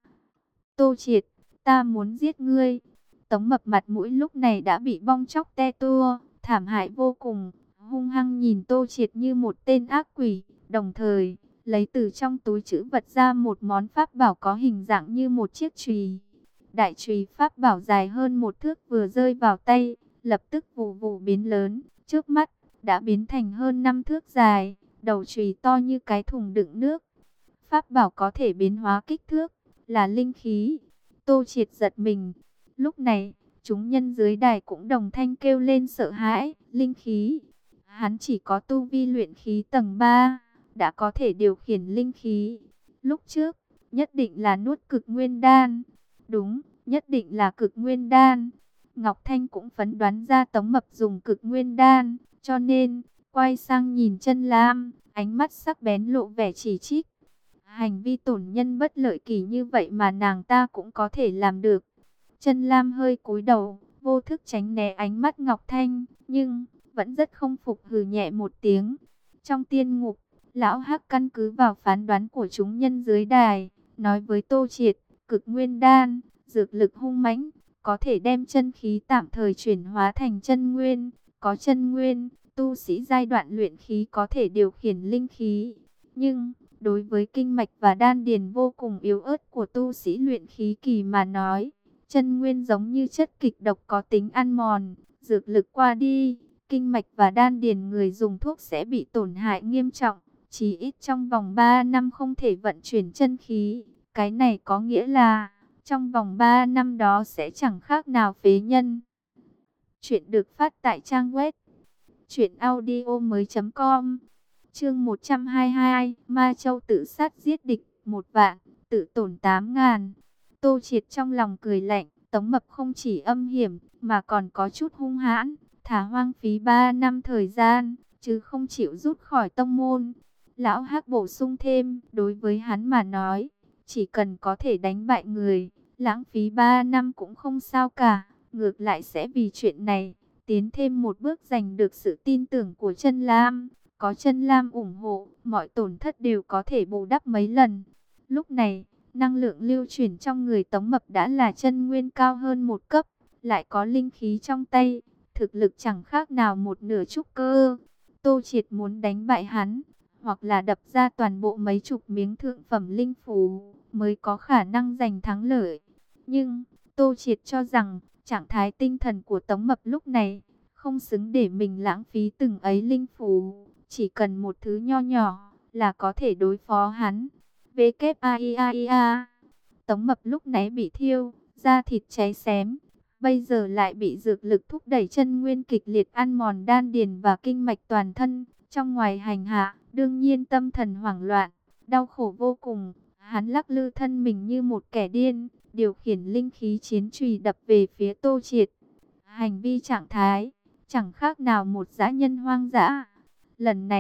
Tô Triệt, ta muốn giết ngươi. Tống Mập mặt mũi lúc này đã bị bong chóc te tua, thảm hại vô cùng, hung hăng nhìn Tô Triệt như một tên ác quỷ, đồng thời lấy từ trong túi trữ vật ra một món pháp bảo có hình dạng như một chiếc chùy. Đại chùy pháp bảo dài hơn một thước vừa rơi vào tay, lập tức vù vù biến lớn, trước mắt đã biến thành hơn năm thước dài, đầu chùy to như cái thùng đựng nước. Pháp bảo có thể biến hóa kích thước, là linh khí. Tô Triệt giật mình. Lúc này, chúng nhân dưới đài cũng đồng thanh kêu lên sợ hãi. Linh khí. Hắn chỉ có tu vi luyện khí tầng ba, đã có thể điều khiển linh khí. Lúc trước, nhất định là nuốt cực nguyên đan. Đúng, nhất định là cực nguyên đan. Ngọc Thanh cũng phán đoán ra Tống Mập dùng cực nguyên đan, cho nên quay sang nhìn Chân Lam, ánh mắt sắc bén lộ vẻ chỉ trích. Hành vi tổn nhân bất lợi kỳ như vậy mà nàng ta cũng có thể làm được. Chân Lam hơi cúi đầu, vô thức tránh né ánh mắt Ngọc Thanh, nhưng vẫn rất không phục, hừ nhẹ một tiếng. Trong tiên ngục, lão Hắc căn cứ vào phán đoán của chúng nhân dưới đài, nói với Tô Triệt, cực nguyên đan, dược lực hung mãnh, có thể đem chân khí tạm thời chuyển hóa thành chân nguyên. Có chân nguyên, tu sĩ giai đoạn luyện khí có thể điều khiển linh khí. Nhưng đối với kinh mạch và đan điền vô cùng yếu ớt của tu sĩ luyện khí kỳ mà nói, chân nguyên giống như chất kịch độc có tính ăn mòn, dược lực qua đi, kinh mạch và đan điền người dùng thuốc sẽ bị tổn hại nghiêm trọng, chỉ ít trong vòng ba năm không thể vận chuyển chân khí. Cái này có nghĩa là trong vòng ba năm đó sẽ chẳng khác nào phế nhân. Chuyện được phát tại trang web truyện audio mới chấm com. Chương một trăm hai mươi hai, Ma Châu tự sát giết địch một vạn, tự tổn tám ngàn. Tô Triệt trong lòng cười lạnh, Tống Mập không chỉ âm hiểm mà còn có chút hung hãn, thả hoang phí ba năm thời gian, chứ không chịu rút khỏi tông môn. Lão Hắc bổ sung thêm, đối với hắn mà nói, chỉ cần có thể đánh bại người, lãng phí ba năm cũng không sao cả, ngược lại sẽ vì chuyện này tiến thêm một bước giành được sự tin tưởng của Chân Lam. Có Chân Lam ủng hộ, mọi tổn thất đều có thể bù đắp mấy lần. Lúc này, năng lượng lưu chuyển trong người Tống Mập đã là chân nguyên cao hơn một cấp, lại có linh khí trong tay, thực lực chẳng khác nào một nửa trúc cơ. Tô Triệt muốn đánh bại hắn, hoặc là đập ra toàn bộ mấy chục miếng thượng phẩm linh phù, mới có khả năng giành thắng lợi. Nhưng, Tô Triệt cho rằng, trạng thái tinh thần của Tống Mập lúc này, không xứng để mình lãng phí từng ấy linh phù. Chỉ cần một thứ nho nhỏ là có thể đối phó hắn. vê kép a i a i a. Tống Mập lúc nãy bị thiêu, da thịt cháy xém, bây giờ lại bị dược lực thúc đẩy chân nguyên kịch liệt ăn mòn đan điền và kinh mạch toàn thân, trong ngoài hành hạ, đương nhiên tâm thần hoảng loạn, đau khổ vô cùng. Hắn lắc lư thân mình như một kẻ điên, điều khiển linh khí chiến chùy đập về phía Tô Triệt. Hành vi trạng thái chẳng khác nào một dã nhân hoang dã. Lần này,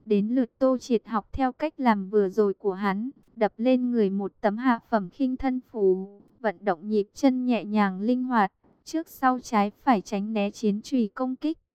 Đến lượt Tô Triệt học theo cách làm vừa rồi của hắn, đập lên người một tấm hạ phẩm khinh thân phù, vận động nhịp chân nhẹ nhàng linh hoạt, trước sau trái phải tránh né chiến chùy công kích.